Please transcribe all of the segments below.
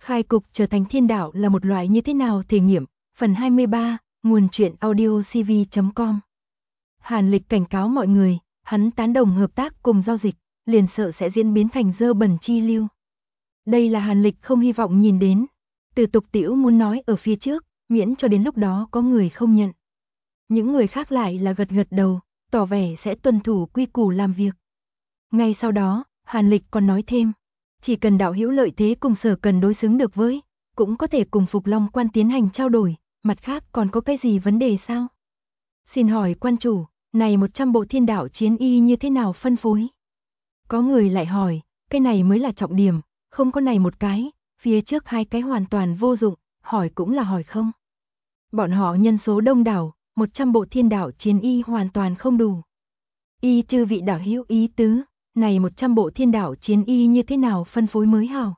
Khai cục trở thành thiên đạo là một loại như thế nào thể nghiệm, phần 23, nguồn truyện audio cv.com. Hàn Lịch cảnh cáo mọi người, hắn tán đồng hợp tác cùng giao dịch, liền sợ sẽ diễn biến thành dơ bẩn chi lưu. Đây là Hàn Lịch không hy vọng nhìn đến. Từ Tục Tĩu muốn nói ở phía trước, miễn cho đến lúc đó có người không nhận. Những người khác lại là gật gật đầu, tỏ vẻ sẽ tuân thủ quy củ làm việc. Ngay sau đó, Hàn Lịch còn nói thêm, chỉ cần đạo hữu lợi thế cùng Sở Cần đối xứng được với, cũng có thể cùng Phục Long Quan tiến hành trao đổi, mặt khác còn có cái gì vấn đề sao? Xin hỏi quan chủ, này 100 bộ thiên đạo chiến y như thế nào phân phối? Có người lại hỏi, cái này mới là trọng điểm, không có này một cái, phía trước hai cái hoàn toàn vô dụng, hỏi cũng là hỏi không. Bọn họ nhân số đông đảo, 100 bộ thiên đạo chiến y hoàn toàn không đủ. Y chư vị đạo hữu ý tứ, này 100 bộ thiên đạo chiến y như thế nào phân phối mới hảo?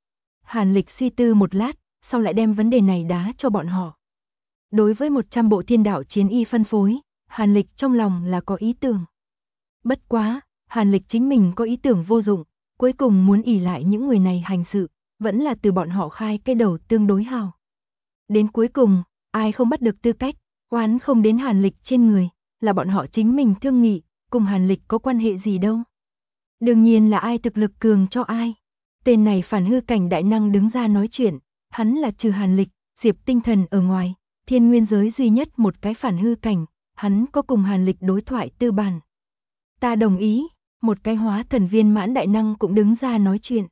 Hàn Lịch suy tư một lát, sau lại đem vấn đề này đá cho bọn họ. Đối với 100 bộ thiên đạo chiến y phân phối, Hàn Lịch trong lòng là có ý tưởng. Bất quá, Hàn Lịch chính mình có ý tưởng vô dụng, cuối cùng muốn ỷ lại những người này hành sự, vẫn là từ bọn họ khai cái đầu tương đối hào. Đến cuối cùng, ai không bắt được tư cách, oán không đến Hàn Lịch trên người, là bọn họ chính mình thương nghị, cùng Hàn Lịch có quan hệ gì đâu. Đương nhiên là ai thực lực cường cho ai. Tên này phản hư cảnh đại năng đứng ra nói chuyện, hắn là trừ Hàn Lịch, Diệp Tinh Thần ở ngoài, thiên nguyên giới duy nhất một cái phản hư cảnh, hắn có cùng Hàn Lịch đối thoại tư bản. Ta đồng ý, một cái hóa thần viên mãn đại năng cũng đứng ra nói chuyện.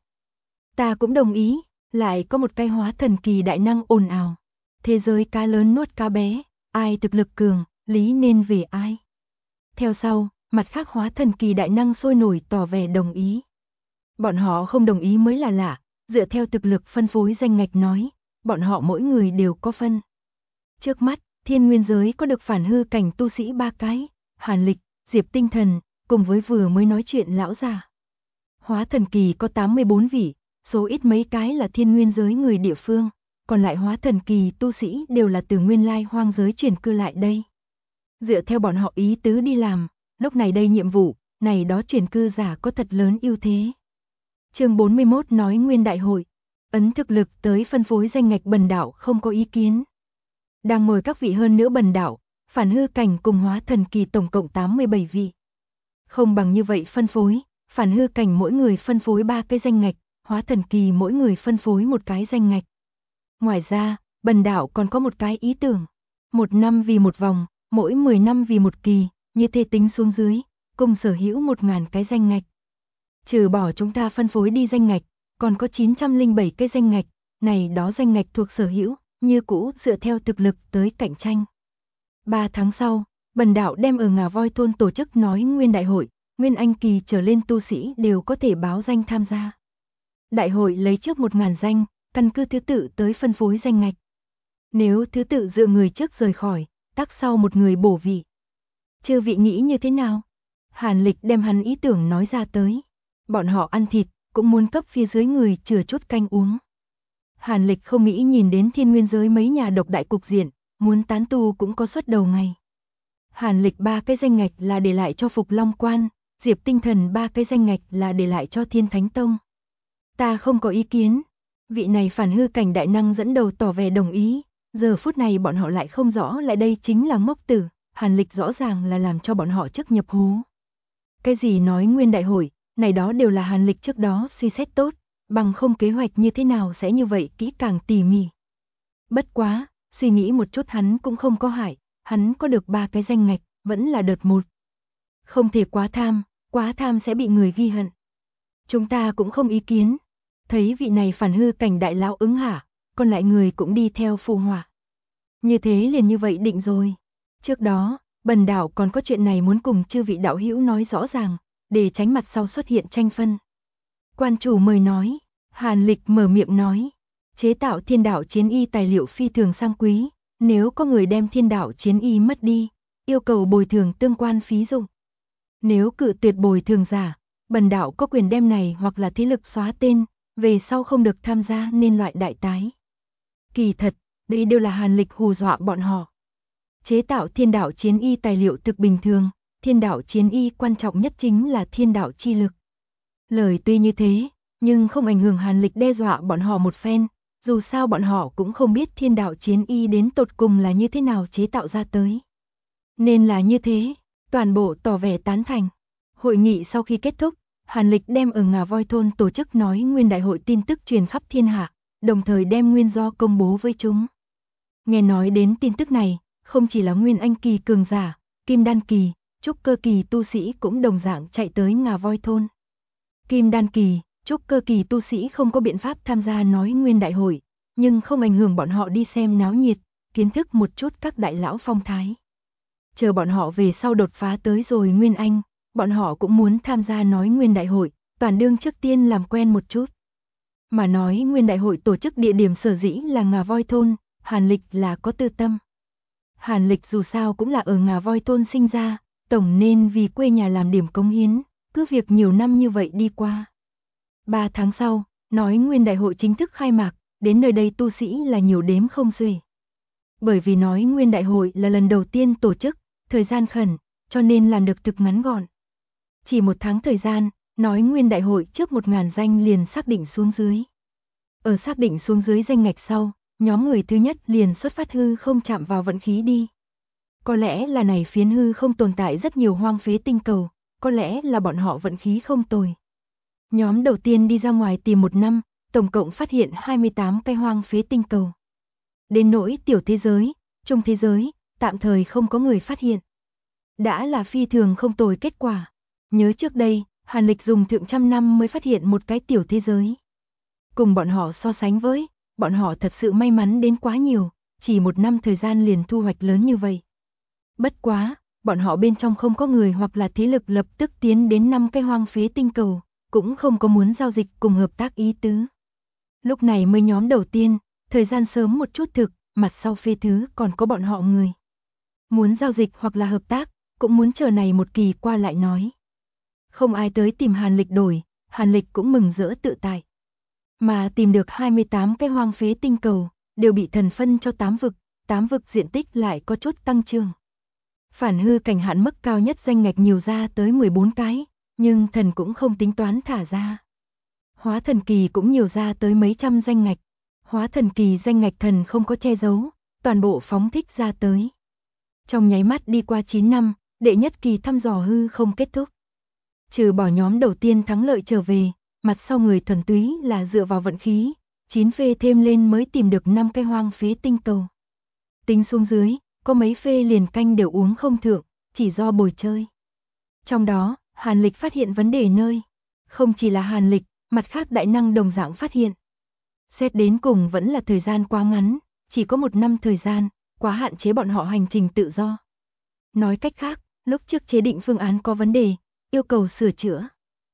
Ta cũng đồng ý, lại có một cái hóa thần kỳ đại năng ồn ào. Thế giới cá lớn nuốt cá bé, ai thực lực cường, lý nên về ai. Theo sau, mặt khác hóa thần kỳ đại năng sôi nổi tỏ vẻ đồng ý. Bọn họ không đồng ý mới là lạ, dựa theo thực lực phân phối danh ngạch nói, bọn họ mỗi người đều có phân. Trước mắt, thiên nguyên giới có được phản hư cảnh tu sĩ 3 cái, Hàn Lịch, Diệp Tinh Thần, cùng với vừa mới nói chuyện lão già. Hóa thần kỳ có 84 vị, số ít mấy cái là thiên nguyên giới người địa phương, còn lại hóa thần kỳ tu sĩ đều là từ nguyên lai hoang giới chuyển cư lại đây. Dựa theo bọn họ ý tứ đi làm, lúc này đây nhiệm vụ, này đó chuyển cư giả có thật lớn ưu thế. Chương 41 nói nguyên đại hội, ấn thực lực tới phân phối danh ngạch bần đạo không có ý kiến. Đang ngồi các vị hơn nữa bần đạo, phản hư cảnh cùng hóa thần kỳ tổng cộng 87 vị. Không bằng như vậy phân phối, phản hư cảnh mỗi người phân phối 3 cái danh ngạch, hóa thần kỳ mỗi người phân phối một cái danh ngạch. Ngoài ra, bần đạo còn có một cái ý tưởng, 1 năm vì một vòng, mỗi 10 năm vì một kỳ, như thế tính xuống dưới, cùng sở hữu 1000 cái danh ngạch. Trừ bỏ chúng ta phân phối đi danh ngạch, còn có 907 cái danh ngạch, này đó danh ngạch thuộc sở hữu, như cũ dựa theo thực lực tới cạnh tranh. 3 tháng sau, bần đạo đem ở Ngà Voi thôn tổ chức nói nguyên đại hội, nguyên anh kỳ trở lên tu sĩ đều có thể báo danh tham gia. Đại hội lấy trước 1000 danh, căn cứ thứ tự tới phân phối danh ngạch. Nếu thứ tự dựa người trước rời khỏi, tác sau một người bổ vị. Chư vị nghĩ như thế nào? Hàn Lịch đem hắn ý tưởng nói ra tới. Bọn họ ăn thịt, cũng muốn cấp phía dưới người chừa chút canh uống. Hàn Lịch không nghĩ nhìn đến thiên nguyên giới mấy nhà độc đại cục diện, muốn tán tu cũng có suất đầu ngày. Hàn Lịch 3 cái danh ngạch là để lại cho Phục Long Quan, Diệp Tinh Thần 3 cái danh ngạch là để lại cho Thiên Thánh Tông. Ta không có ý kiến. Vị này phản hư cảnh đại năng dẫn đầu tỏ vẻ đồng ý, giờ phút này bọn họ lại không rõ lại đây chính là mốc tử, Hàn Lịch rõ ràng là làm cho bọn họ trước nhập hú. Cái gì nói nguyên đại hội, này đó đều là Hàn Lịch trước đó suy xét tốt, bằng không kế hoạch như thế nào sẽ như vậy kỹ càng tỉ mỉ. Bất quá, suy nghĩ một chút hắn cũng không có hại, hắn có được 3 cái danh ngạch, vẫn là đợt 1. Không thể quá tham sẽ bị người ghi hận. Chúng ta cũng không ý kiến. Thấy vị này phản hư cảnh đại lão ứng hả, còn lại người cũng đi theo phụ họa. Như thế liền như vậy định rồi. Trước đó, bần đạo còn có chuyện này muốn cùng chư vị đạo hữu nói rõ ràng, để tránh mặt sau xuất hiện tranh phân. Quan chủ mời nói, Hàn Lịch mở miệng nói, chế tạo thiên đạo chiến y tài liệu phi thường sang quý, nếu có người đem thiên đạo chiến y mất đi, yêu cầu bồi thường tương quan phí dụng. Nếu cự tuyệt bồi thường giả, bần đạo có quyền đem này hoặc là thế lực xóa tên, về sau không được tham gia nên loại đại tái. Kỳ thật, đây đều là Hàn Lịch hù dọa bọn họ. Chế tạo thiên đạo chiến y tài liệu thực bình thường, thiên đạo chiến y quan trọng nhất chính là thiên đạo chi lực. Lời tuy như thế, nhưng không ảnh hưởng Hàn Lịch đe dọa bọn họ một phen, Dù sao bọn họ cũng không biết thiên đạo chiến y đến tột cùng là như thế nào chế tạo ra tới. Nên là như thế, toàn bộ tỏ vẻ tán thành. Hội nghị sau khi kết thúc, Hàn Lịch đem ở Ngà Voi thôn tổ chức nói nguyên đại hội tin tức truyền khắp thiên hạ, đồng thời đem nguyên do công bố với chúng. Nghe nói đến tin tức này, không chỉ là Nguyên Anh kỳ cường giả, Kim Đan kỳ, Trúc Cơ kỳ tu sĩ cũng đồng dạng chạy tới Ngà Voi thôn. Kim Đan kỳ, Trúc Cơ kỳ tu sĩ không có biện pháp tham gia nói nguyên đại hội, nhưng không ảnh hưởng bọn họ đi xem náo nhiệt, kiến thức một chút các đại lão phong thái. Chờ bọn họ về sau đột phá tới rồi Nguyên Anh, bọn họ cũng muốn tham gia nói nguyên đại hội, toàn đương trước tiên làm quen một chút. Mà nói nguyên đại hội tổ chức địa điểm sở dĩ là Ngà Voi thôn, Hàn Lịch là có tư tâm. Hàn Lịch dù sao cũng là ở Ngà Voi thôn sinh ra, tổng nên vì quê nhà làm điểm cống hiến, cứ việc nhiều năm như vậy đi qua. 3 tháng sau, nói nguyên đại hội chính thức khai mạc, đến nơi đây tu sĩ là nhiều đếm không xuể. Bởi vì nói nguyên đại hội là lần đầu tiên tổ chức, thời gian khẩn, cho nên làm được thực ngắn gọn. Chỉ 1 tháng thời gian, nói nguyên đại hội trước 1000 danh liền xác định xuống dưới. Ở xác định xuống dưới danh ngạch sau, nhóm người thứ nhất liền xuất phát hư không chạm vào vận khí đi. Có lẽ là này phiến hư không tồn tại rất nhiều hoang phế tinh cầu, có lẽ là bọn họ vận khí không tồi. Nhóm đầu tiên đi ra ngoài tìm 1 năm, tổng cộng phát hiện 28 cái hoang phế tinh cầu. Đến nỗi tiểu thế giới, trung thế giới, tạm thời không có người phát hiện. Đã là phi thường không tồi kết quả. Nhớ trước đây, Hàn Lịch dùng thượng trăm năm mới phát hiện một cái tiểu thế giới. Cùng bọn họ so sánh với, bọn họ thật sự may mắn đến quá nhiều, chỉ 1 năm thời gian liền thu hoạch lớn như vậy. Bất quá, bọn họ bên trong không có người hoặc là thế lực lập tức tiến đến 5 cái hoang phế tinh cầu, cũng không có muốn giao dịch cùng hợp tác ý tứ. Lúc này mới nhóm đầu tiên, thời gian sớm một chút thực, mặt sau phê thứ còn có bọn họ người. Muốn giao dịch hoặc là hợp tác, cũng muốn chờ này một kỳ qua lại nói. Không ai tới tìm Hàn Lịch đổi, Hàn Lịch cũng mừng rỡ tự tại. Mà tìm được 28 cái hoang phế tinh cầu, đều bị thần phân cho 8 vực diện tích lại có chút tăng trưởng. Phản hư cảnh hạn mức cao nhất danh ngạch nhiều ra tới 14 cái, nhưng thần cũng không tính toán thả ra. Hóa thần kỳ cũng nhiều ra tới mấy trăm danh ngạch. Hóa thần kỳ danh ngạch thần không có che giấu, toàn bộ phóng thích ra tới. Trong nháy mắt đi qua 9 năm, đệ nhất kỳ thăm dò hư không kết thúc. Trừ bỏ nhóm đầu tiên thắng lợi trở về, mặt sau người thuần túy là dựa vào vận khí, 9 phê thêm lên mới tìm được 5 cái hoang phế tinh cầu. Tính xuống dưới, có mấy phê liền canh đều uống không thượng, chỉ do bồi chơi. Trong đó, Hàn Lịch phát hiện vấn đề nơi. Không chỉ là Hàn Lịch, mặt khác đại năng đồng dạng phát hiện. Xét đến cùng vẫn là thời gian quá ngắn, chỉ có 1 năm thời gian, quá hạn chế bọn họ hành trình tự do. Nói cách khác, lúc trước chế định phương án có vấn đề, yêu cầu sửa chữa.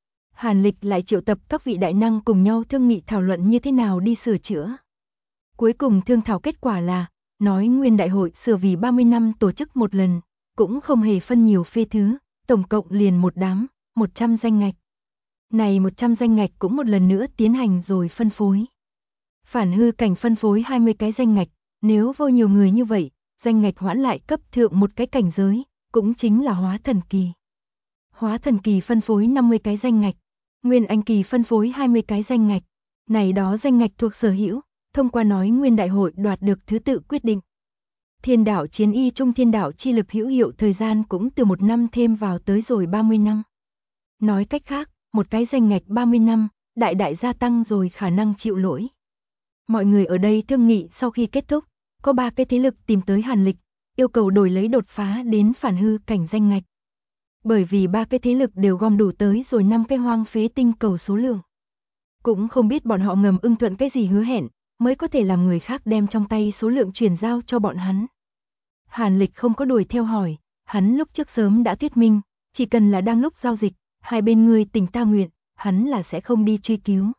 Hàn Lịch lại triệu tập các vị đại năng cùng nhau thương nghị thảo luận như thế nào đi sửa chữa. Cuối cùng thương thảo kết quả là, nói nguyên đại hội sửa vì 30 năm tổ chức một lần, cũng không hề phân nhiều phê thứ, tổng cộng liền một đám, 100 danh ngạch. Này 100 danh ngạch cũng một lần nữa tiến hành rồi phân phối. Phản hư cảnh phân phối 20 cái danh ngạch, nếu vô nhiều người như vậy, danh ngạch hoãn lại cấp thượng một cái cảnh giới, cũng chính là hóa thần kỳ. Hóa thần kỳ phân phối 50 cái danh ngạch, Nguyên Anh kỳ phân phối 20 cái danh ngạch. Này đó danh ngạch thuộc sở hữu, thông qua nói nguyên đại hội đoạt được thứ tự quyết định. Thiên đạo chiến y trung thiên đạo chi lực hữu hiệu thời gian cũng từ 1 năm thêm vào tới rồi 30 năm. Nói cách khác, một cái danh ngạch 30 năm, đại đại gia tăng rồi khả năng chịu lỗi. Mọi người ở đây thương nghị sau khi kết thúc, có 3 cái thế lực tìm tới Hàn Lịch, yêu cầu đổi lấy đột phá đến phản hư cảnh danh ngạch. Bởi vì 3 cái thế lực đều gom đủ tới rồi 5 cái hoang phế tinh cầu số lượng. Cũng không biết bọn họ ngầm ưng thuận cái gì hứa hẹn, mới có thể làm người khác đem trong tay số lượng chuyển giao cho bọn hắn. Hàn Lịch không có đuổi theo hỏi, hắn lúc trước sớm đã thuyết minh, chỉ cần là đang lúc giao dịch, hai bên người tình ta nguyện, hắn là sẽ không đi truy cứu.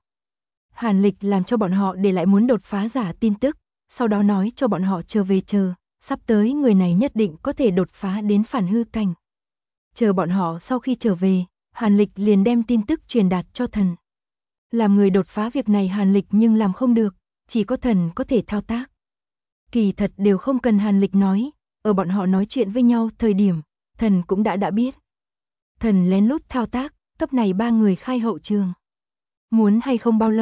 Hàn Lịch làm cho bọn họ để lại muốn đột phá giả tin tức, sau đó nói cho bọn họ chờ về chờ, sắp tới người này nhất định có thể đột phá đến phản hư cảnh. Chờ bọn họ sau khi trở về, Hàn Lịch liền đem tin tức truyền đạt cho thần. Làm người đột phá việc này Hàn Lịch nhưng làm không được, chỉ có thần có thể thao tác. Kỳ thật đều không cần Hàn Lịch nói, ở bọn họ nói chuyện với nhau thời điểm, thần cũng đã biết. Thần lén lút thao tác, cấp này 3 người khai hậu trường. Muốn hay không bao lâu,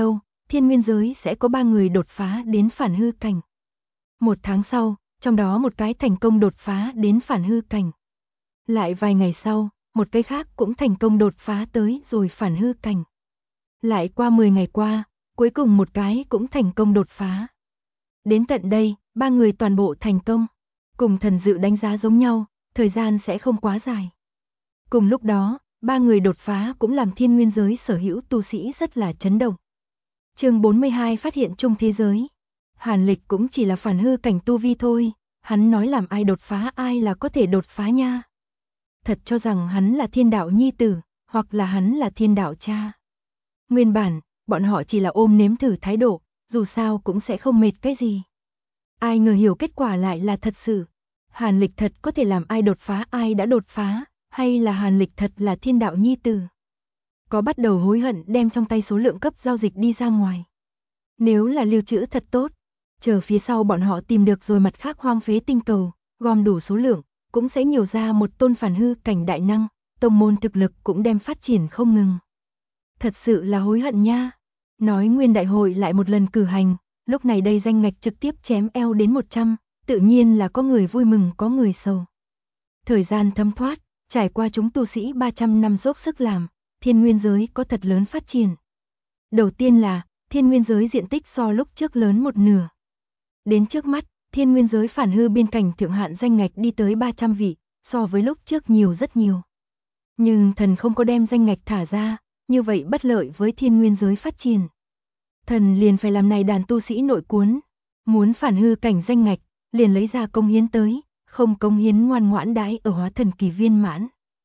thiên nguyên giới sẽ có 3 người đột phá đến phản hư cảnh. 1 tháng sau, trong đó một cái thành công đột phá đến phản hư cảnh. Lại vài ngày sau, một cái khác cũng thành công đột phá tới rồi phản hư cảnh. Lại qua 10 ngày qua, cuối cùng một cái cũng thành công đột phá. Đến tận đây, 3 người toàn bộ thành công. Cùng thần dự đánh giá giống nhau, thời gian sẽ không quá dài. Cùng lúc đó, 3 người đột phá cũng làm thiên nguyên giới sở hữu tu sĩ rất là chấn động. Chương 42 phát hiện chung thế giới. Hàn Lịch cũng chỉ là phản hư cảnh tu vi thôi, hắn nói làm ai đột phá ai là có thể đột phá nha. Thật cho rằng hắn là thiên đạo nhi tử, hoặc là hắn là thiên đạo cha. Nguyên bản, bọn họ chỉ là ôm nếm thử thái độ, dù sao cũng sẽ không mệt cái gì. Ai ngờ hiểu kết quả lại là thật sự. Hàn Lịch thật có thể làm ai đột phá ai đã đột phá, hay là Hàn Lịch thật là thiên đạo nhi tử. Có bắt đầu hối hận đem trong tay số lượng cấp giao dịch đi ra ngoài. Nếu là lưu trữ thật tốt, chờ phía sau bọn họ tìm được rồi mặt khác hoang phế tinh cầu, gom đủ số lượng, cũng sẽ nhiều ra một tôn phản hư cảnh đại năng, tông môn thực lực cũng đem phát triển không ngừng. Thật sự là hối hận nha. Nói nguyên đại hội lại một lần cử hành, lúc này đây danh ngạch trực tiếp chém eo đến 100, tự nhiên là có người vui mừng có người sầu. Thời gian thấm thoát, trải qua chúng tu sĩ 300 năm dốc sức làm, thiên nguyên giới có thật lớn phát triển. Đầu tiên là, thiên nguyên giới diện tích so lúc trước lớn một nửa. Đến trước mắt, thiên nguyên giới phản hư biên cảnh thượng hạn danh ngạch đi tới 300 vị, so với lúc trước nhiều rất nhiều. Nhưng thần không có đem danh ngạch thả ra, như vậy bất lợi với thiên nguyên giới phát triển. Thần liền phải làm này đàn tu sĩ nội cuốn, muốn phản hư cảnh danh ngạch, liền lấy ra công hiến tới, không công hiến ngoan ngoãn đãi ở hóa thần kỳ viên mãn.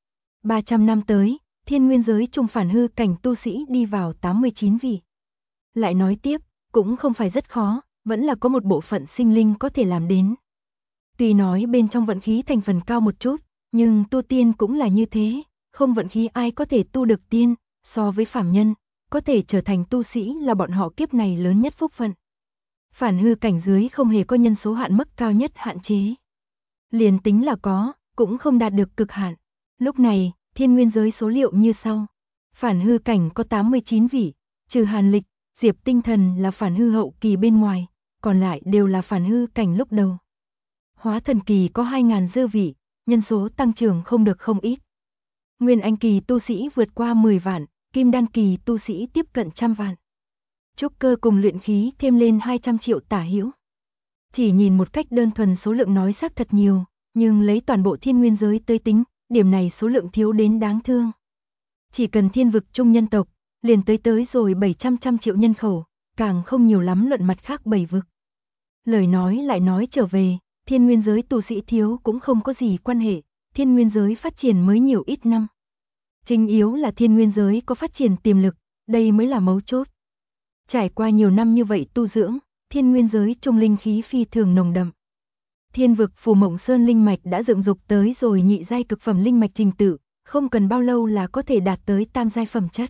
300 năm tới, thiên nguyên giới trung phản hư cảnh tu sĩ đi vào 89 vị. Lại nói tiếp, cũng không phải rất khó, vẫn là có một bộ phận sinh linh có thể làm đến. Tuy nói bên trong vận khí thành phần cao một chút, nhưng tu tiên cũng là như thế, không vận khí ai có thể tu được tiên, so với phàm nhân, có thể trở thành tu sĩ là bọn họ kiếp này lớn nhất phúc phận. Phản hư cảnh dưới không hề có nhân số hạn mức cao nhất hạn chế. Liền tính là có, cũng không đạt được cực hạn. Lúc này, thiên nguyên giới số liệu như sau. Phản hư cảnh có 89 vị, trừ Hàn Lịch, Diệp Tinh Thần là phản hư hậu kỳ bên ngoài, còn lại đều là phản hư cảnh lúc đầu. Hóa thần kỳ có 2.000 dư vị, nhân số tăng trưởng không được không ít. Nguyên anh kỳ tu sĩ vượt qua 10 vạn, kim đan kỳ tu sĩ tiếp cận 100 vạn. Trúc cơ cùng luyện khí thêm lên 200 triệu tả hữu. Chỉ nhìn một cách đơn thuần số lượng nói xác thật nhiều, nhưng lấy toàn bộ thiên nguyên giới tới tính, điểm này số lượng thiếu đến đáng thương. Chỉ cần thiên vực trung nhân tộc, liền tới rồi 700 triệu nhân khẩu, càng không nhiều lắm luận mặt khác 7 vực. Lời nói lại nói trở về, thiên nguyên giới tu sĩ thiếu cũng không có gì quan hệ, thiên nguyên giới phát triển mới nhiều ít năm. Chính yếu là thiên nguyên giới có phát triển tiềm lực, đây mới là mấu chốt. Trải qua nhiều năm như vậy tu dưỡng, thiên nguyên giới trung linh khí phi thường nồng đậm. Thiên vực Phù Mộng Sơn linh mạch đã dựng dục tới rồi nhị giai cực phẩm linh mạch trình tự, không cần bao lâu là có thể đạt tới tam giai phẩm chất.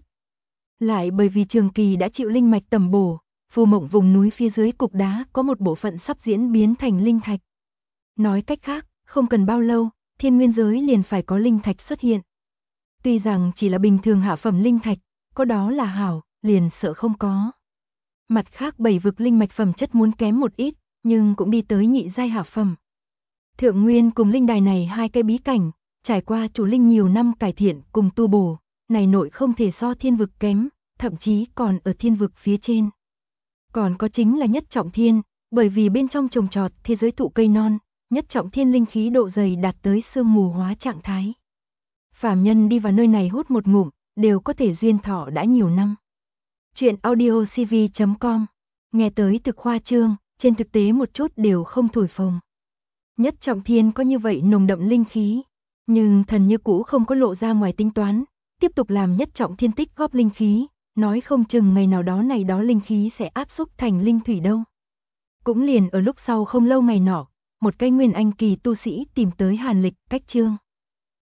Lại bởi vì trường kỳ đã chịu linh mạch tầm bổ, Phù Mộng vùng núi phía dưới cục đá có một bộ phận sắp diễn biến thành linh thạch. Nói cách khác, không cần bao lâu, thiên nguyên giới liền phải có linh thạch xuất hiện. Tuy rằng chỉ là bình thường hạ phẩm linh thạch, có đó là hảo, liền sợ không có. Mặt khác 7 vực linh mạch phẩm chất muốn kém một ít, nhưng cũng đi tới nhị giai hạ phẩm. Thượng Nguyên cùng linh đài này hai cái bí cảnh, trải qua chủ linh nhiều năm cải thiện cùng tu bổ, này nội không thể so thiên vực kém, thậm chí còn ở thiên vực phía trên. Còn có chính là nhất trọng thiên, bởi vì bên trong trồng trọt thế giới thụ cây non, nhất trọng thiên linh khí độ dày đạt tới sương mù hóa trạng thái. Phàm nhân đi vào nơi này hút một ngụm, đều có thể duyên thọ đã nhiều năm. Chuyện audiocv.com, nghe tới thực khoa trương, trên thực tế một chút đều không thổi phồng. Nhất trọng thiên có như vậy nồng đậm linh khí, nhưng thần như cũ không có lộ ra ngoài tính toán, tiếp tục làm nhất trọng thiên tích góp linh khí, nói không chừng ngày nào đó này đó linh khí sẽ áp xúc thành linh thủy đâu. Cũng liền ở lúc sau không lâu ngày nọ, một cái nguyên anh kỳ tu sĩ tìm tới Hàn Lịch cách chương.